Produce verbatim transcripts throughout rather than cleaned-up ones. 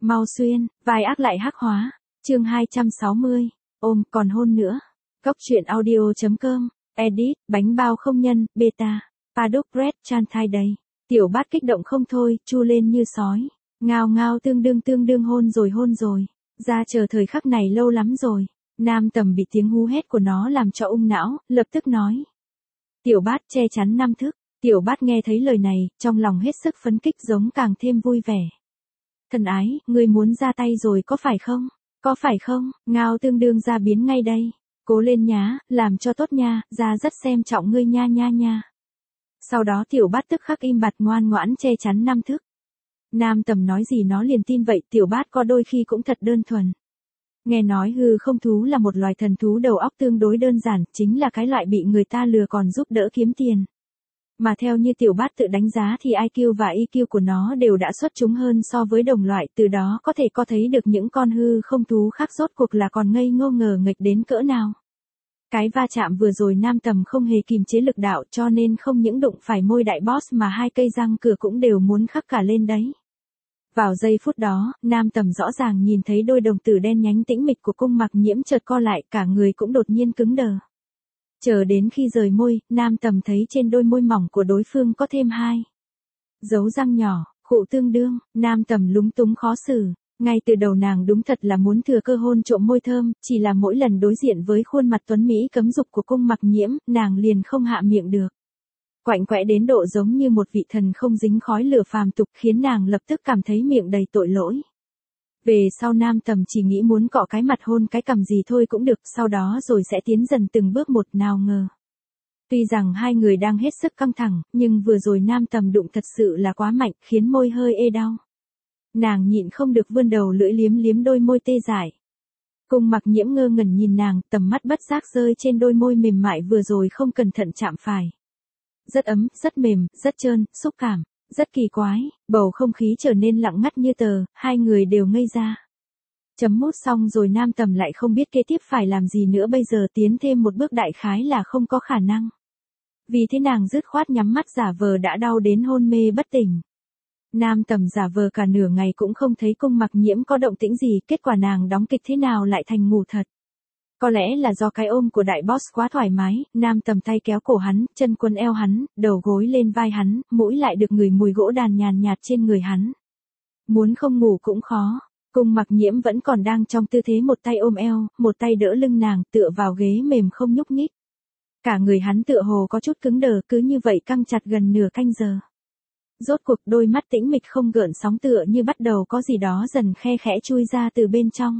Mau xuyên, vai ác lại hắc hóa. Chương hai trăm sáu mươi. Ôm, còn hôn nữa. Góc truyện audio.com. Edit, bánh bao không nhân, beta. Paddock Red Chan thai đầy. Tiểu Bát kích động không thôi, chu lên như sói. Ngao ngao tương đương tương đương hôn rồi hôn rồi. Ra chờ thời khắc này lâu lắm rồi. Nam Tầm bị tiếng hú hét của nó làm cho ung não, lập tức nói. Tiểu Bát che chắn năm thước. Tiểu Bát nghe thấy lời này, trong lòng hết sức phấn kích giống càng thêm vui vẻ. Thân ái, ngươi muốn ra tay rồi có phải không? Có phải không? Ngao tương đương ra biến ngay đây. Cố lên nhá, làm cho tốt nha, ra rất xem trọng ngươi nha nha nha. Sau đó Tiểu Bát tức khắc im bặt ngoan ngoãn che chắn năm thước. Nam Tầm nói gì nó liền tin vậy, Tiểu Bát có đôi khi cũng thật đơn thuần. Nghe nói hư không thú là một loài thần thú đầu óc tương đối đơn giản, chính là cái loại bị người ta lừa còn giúp đỡ kiếm tiền. Mà theo như Tiểu Bát tự đánh giá thì i kiu và i kiu của nó đều đã xuất chúng hơn so với đồng loại, từ đó có thể có thấy được những con hư không thú khác rốt cuộc là còn ngây ngô ngờ nghịch đến cỡ nào. Cái va chạm vừa rồi Nam Tầm không hề kìm chế lực đạo cho nên không những đụng phải môi đại boss mà hai cây răng cửa cũng đều muốn khắc cả lên đấy. Vào giây phút đó, Nam Tầm rõ ràng nhìn thấy đôi đồng tử đen nhánh tĩnh mịch của Cung Mặc Nhiễm chợt co lại, cả người cũng đột nhiên cứng đờ. Chờ đến khi rời môi, Nam Tầm thấy trên đôi môi mỏng của đối phương có thêm hai dấu răng nhỏ, khụ tương đương. Nam Tầm lúng túng khó xử. Ngay từ đầu nàng đúng thật là muốn thừa cơ hôn trộm môi thơm, chỉ là mỗi lần đối diện với khuôn mặt tuấn mỹ cấm dục của Cung Mặc Nhiễm, nàng liền không hạ miệng được. Quạnh quẽ đến độ giống như một vị thần không dính khói lửa phàm tục, khiến nàng lập tức cảm thấy miệng đầy tội lỗi. Về sau Nam Tầm chỉ nghĩ muốn cọ cái mặt hôn cái cằm gì thôi cũng được, sau đó rồi sẽ tiến dần từng bước một, nào ngờ. Tuy rằng hai người đang hết sức căng thẳng, nhưng vừa rồi Nam Tầm đụng thật sự là quá mạnh, khiến môi hơi ê đau. Nàng nhịn không được vươn đầu lưỡi liếm liếm đôi môi tê dại. Cung Mặc Nhiễm ngơ ngẩn nhìn nàng, tầm mắt bất giác rơi trên đôi môi mềm mại vừa rồi không cẩn thận chạm phải. Rất ấm, rất mềm, rất trơn, xúc cảm, rất kỳ quái, bầu không khí trở nên lặng ngắt như tờ, hai người đều ngây ra. Chấm mút xong rồi Nam Tầm lại không biết kế tiếp phải làm gì nữa, bây giờ tiến thêm một bước đại khái là không có khả năng. Vì thế nàng dứt khoát nhắm mắt giả vờ đã đau đến hôn mê bất tỉnh. Nam Tầm giả vờ cả nửa ngày cũng không thấy Cung Mặc Nhiễm có động tĩnh gì, kết quả nàng đóng kịch thế nào lại thành ngủ thật. Có lẽ là do cái ôm của đại boss quá thoải mái, Nam Tầm tay kéo cổ hắn, chân quấn eo hắn, đầu gối lên vai hắn, mũi lại được ngửi mùi gỗ đàn nhàn nhạt trên người hắn. Muốn không ngủ cũng khó. Cung Mặc Nhiễm vẫn còn đang trong tư thế một tay ôm eo, một tay đỡ lưng nàng, tựa vào ghế mềm không nhúc nhích. Cả người hắn tựa hồ có chút cứng đờ, cứ như vậy căng chặt gần nửa canh giờ. Rốt cuộc đôi mắt tĩnh mịch không gợn sóng tựa như bắt đầu có gì đó dần khe khẽ chui ra từ bên trong.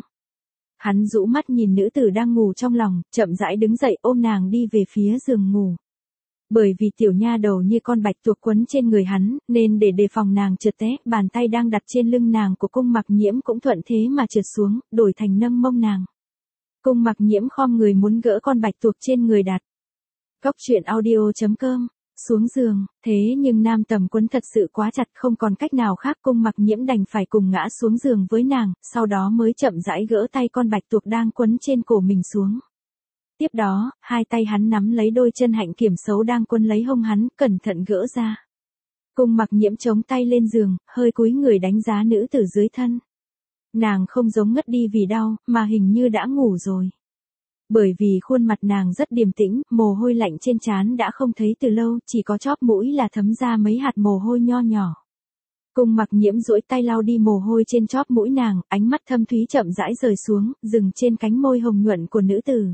Hắn rũ mắt nhìn nữ tử đang ngủ trong lòng, chậm rãi đứng dậy ôm nàng đi về phía giường ngủ. Bởi vì tiểu nha đầu như con bạch tuộc quấn trên người hắn, nên để đề phòng nàng trượt té, bàn tay đang đặt trên lưng nàng của Cung Mặc Nhiễm cũng thuận thế mà trượt xuống, đổi thành nâng mông nàng. Cung Mặc Nhiễm khom người muốn gỡ con bạch tuộc trên người đặt. Góc truyện audio.com. Xuống giường, thế nhưng Nam Tầm quấn thật sự quá chặt, không còn cách nào khác, Cung Mặc Nhiễm đành phải cùng ngã xuống giường với nàng, sau đó mới chậm rãi gỡ tay con bạch tuộc đang quấn trên cổ mình xuống. Tiếp đó, hai tay hắn nắm lấy đôi chân hạnh kiểm xấu đang quấn lấy hông hắn, cẩn thận gỡ ra. Cung Mặc Nhiễm chống tay lên giường, hơi cúi người đánh giá nữ tử dưới thân. Nàng không giống ngất đi vì đau, mà hình như đã ngủ rồi. Bởi vì khuôn mặt nàng rất điềm tĩnh, mồ hôi lạnh trên trán đã không thấy từ lâu, chỉ có chóp mũi là thấm ra mấy hạt mồ hôi nho nhỏ. Cung Mặc Nhiễm duỗi tay lau đi mồ hôi trên chóp mũi nàng, ánh mắt thâm thúy chậm rãi rời xuống, dừng trên cánh môi hồng nhuận của nữ tử.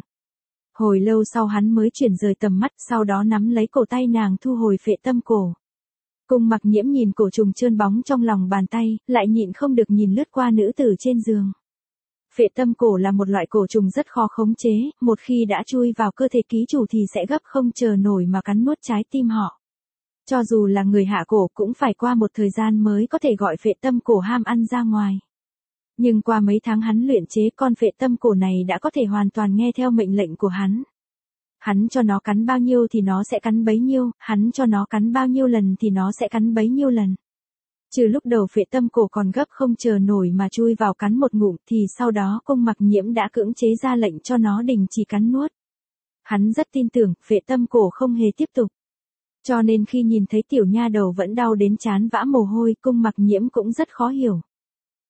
Hồi lâu sau hắn mới chuyển rời tầm mắt, sau đó nắm lấy cổ tay nàng thu hồi phệ tâm cổ. Cung Mặc Nhiễm nhìn cổ trùng trơn bóng trong lòng bàn tay, lại nhịn không được nhìn lướt qua nữ tử trên giường. Phệ tâm cổ là một loại cổ trùng rất khó khống chế, một khi đã chui vào cơ thể ký chủ thì sẽ gấp không chờ nổi mà cắn nuốt trái tim họ. Cho dù là người hạ cổ cũng phải qua một thời gian mới có thể gọi phệ tâm cổ ham ăn ra ngoài. Nhưng qua mấy tháng hắn luyện chế, con phệ tâm cổ này đã có thể hoàn toàn nghe theo mệnh lệnh của hắn. Hắn cho nó cắn bao nhiêu thì nó sẽ cắn bấy nhiêu, hắn cho nó cắn bao nhiêu lần thì nó sẽ cắn bấy nhiêu lần. Trừ lúc đầu phệ tâm cổ còn gấp không chờ nổi mà chui vào cắn một ngụm thì sau đó Cung Mặc Nhiễm đã cưỡng chế ra lệnh cho nó đình chỉ cắn nuốt. Hắn rất tin tưởng phệ tâm cổ không hề tiếp tục. Cho nên khi nhìn thấy tiểu nha đầu vẫn đau đến trán vã mồ hôi, Cung Mặc Nhiễm cũng rất khó hiểu.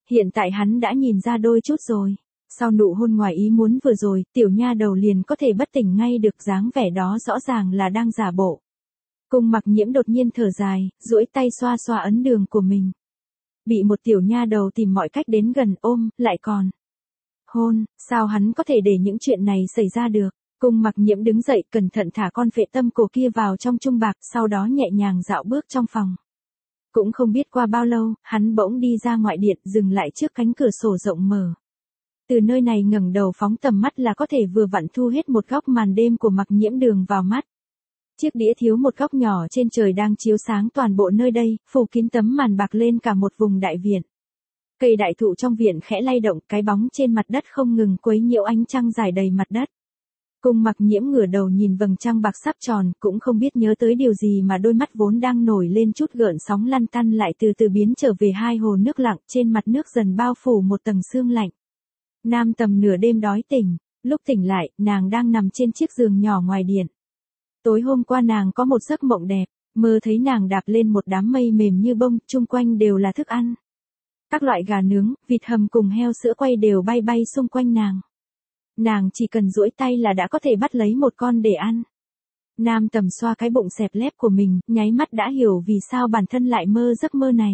Hiện tại hắn đã nhìn ra đôi chút rồi. Sau nụ hôn ngoài ý muốn vừa rồi, tiểu nha đầu liền có thể bất tỉnh ngay được, dáng vẻ đó rõ ràng là đang giả bộ. Cung Mặc Nhiễm đột nhiên thở dài, duỗi tay xoa xoa ấn đường của mình. Bị một tiểu nha đầu tìm mọi cách đến gần ôm, lại còn hôn, sao hắn có thể để những chuyện này xảy ra được. Cung Mặc Nhiễm đứng dậy cẩn thận thả con phệ tâm cổ kia vào trong chung bạc, sau đó nhẹ nhàng dạo bước trong phòng. Cũng không biết qua bao lâu, hắn bỗng đi ra ngoại điện, dừng lại trước cánh cửa sổ rộng mở. Từ nơi này ngẩng đầu phóng tầm mắt là có thể vừa vặn thu hết một góc màn đêm của Mặc Nhiễm Đường vào mắt. Chiếc đĩa thiếu một góc nhỏ trên trời đang chiếu sáng toàn bộ nơi đây, phủ kín tấm màn bạc lên cả một vùng đại viện. Cây đại thụ trong viện khẽ lay động, cái bóng trên mặt đất không ngừng quấy nhiễu ánh trăng rải đầy mặt đất. Cung Mặc Nhiễm ngửa đầu nhìn vầng trăng bạc sắp tròn, cũng không biết nhớ tới điều gì mà đôi mắt vốn đang nổi lên chút gợn sóng lăn tăn lại từ từ biến trở về hai hồ nước lặng, trên mặt nước dần bao phủ một tầng sương lạnh. Nam Tầm nửa đêm đói tỉnh, lúc tỉnh lại, nàng đang nằm trên chiếc giường nhỏ ngoài điện. Tối hôm qua nàng có một giấc mộng đẹp, mơ thấy nàng đạp lên một đám mây mềm như bông, chung quanh đều là thức ăn. Các loại gà nướng, vịt hầm cùng heo sữa quay đều bay bay xung quanh nàng. Nàng chỉ cần duỗi tay là đã có thể bắt lấy một con để ăn. Nam Tầm xoa cái bụng xẹp lép của mình, nháy mắt đã hiểu vì sao bản thân lại mơ giấc mơ này.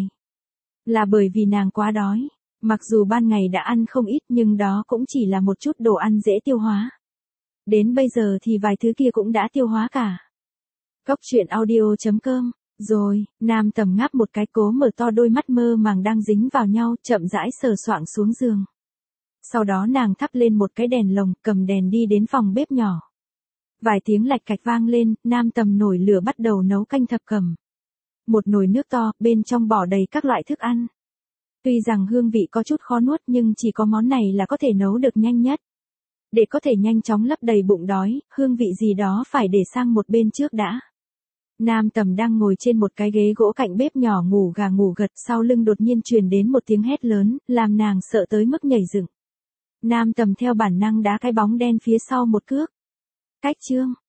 Là bởi vì nàng quá đói. Mặc dù ban ngày đã ăn không ít nhưng đó cũng chỉ là một chút đồ ăn dễ tiêu hóa. Đến bây giờ thì vài thứ kia cũng đã tiêu hóa cả. Góc truyện audio chấm com. Rồi, Nam Tầm ngáp một cái, cố mở to đôi mắt mơ màng đang dính vào nhau, chậm rãi sờ soạng xuống giường. Sau đó nàng thắp lên một cái đèn lồng, cầm đèn đi đến phòng bếp nhỏ. Vài tiếng lạch cạch vang lên, Nam Tầm nổi lửa bắt đầu nấu canh thập cẩm. Một nồi nước to, bên trong bỏ đầy các loại thức ăn. Tuy rằng hương vị có chút khó nuốt nhưng chỉ có món này là có thể nấu được nhanh nhất. Để có thể nhanh chóng lấp đầy bụng đói, hương vị gì đó phải để sang một bên trước đã. Nam Tầm đang ngồi trên một cái ghế gỗ cạnh bếp nhỏ ngủ gà ngủ gật, sau lưng đột nhiên truyền đến một tiếng hét lớn, làm nàng sợ tới mức nhảy dựng. Nam Tầm theo bản năng đá cái bóng đen phía sau một cước. Cách chương,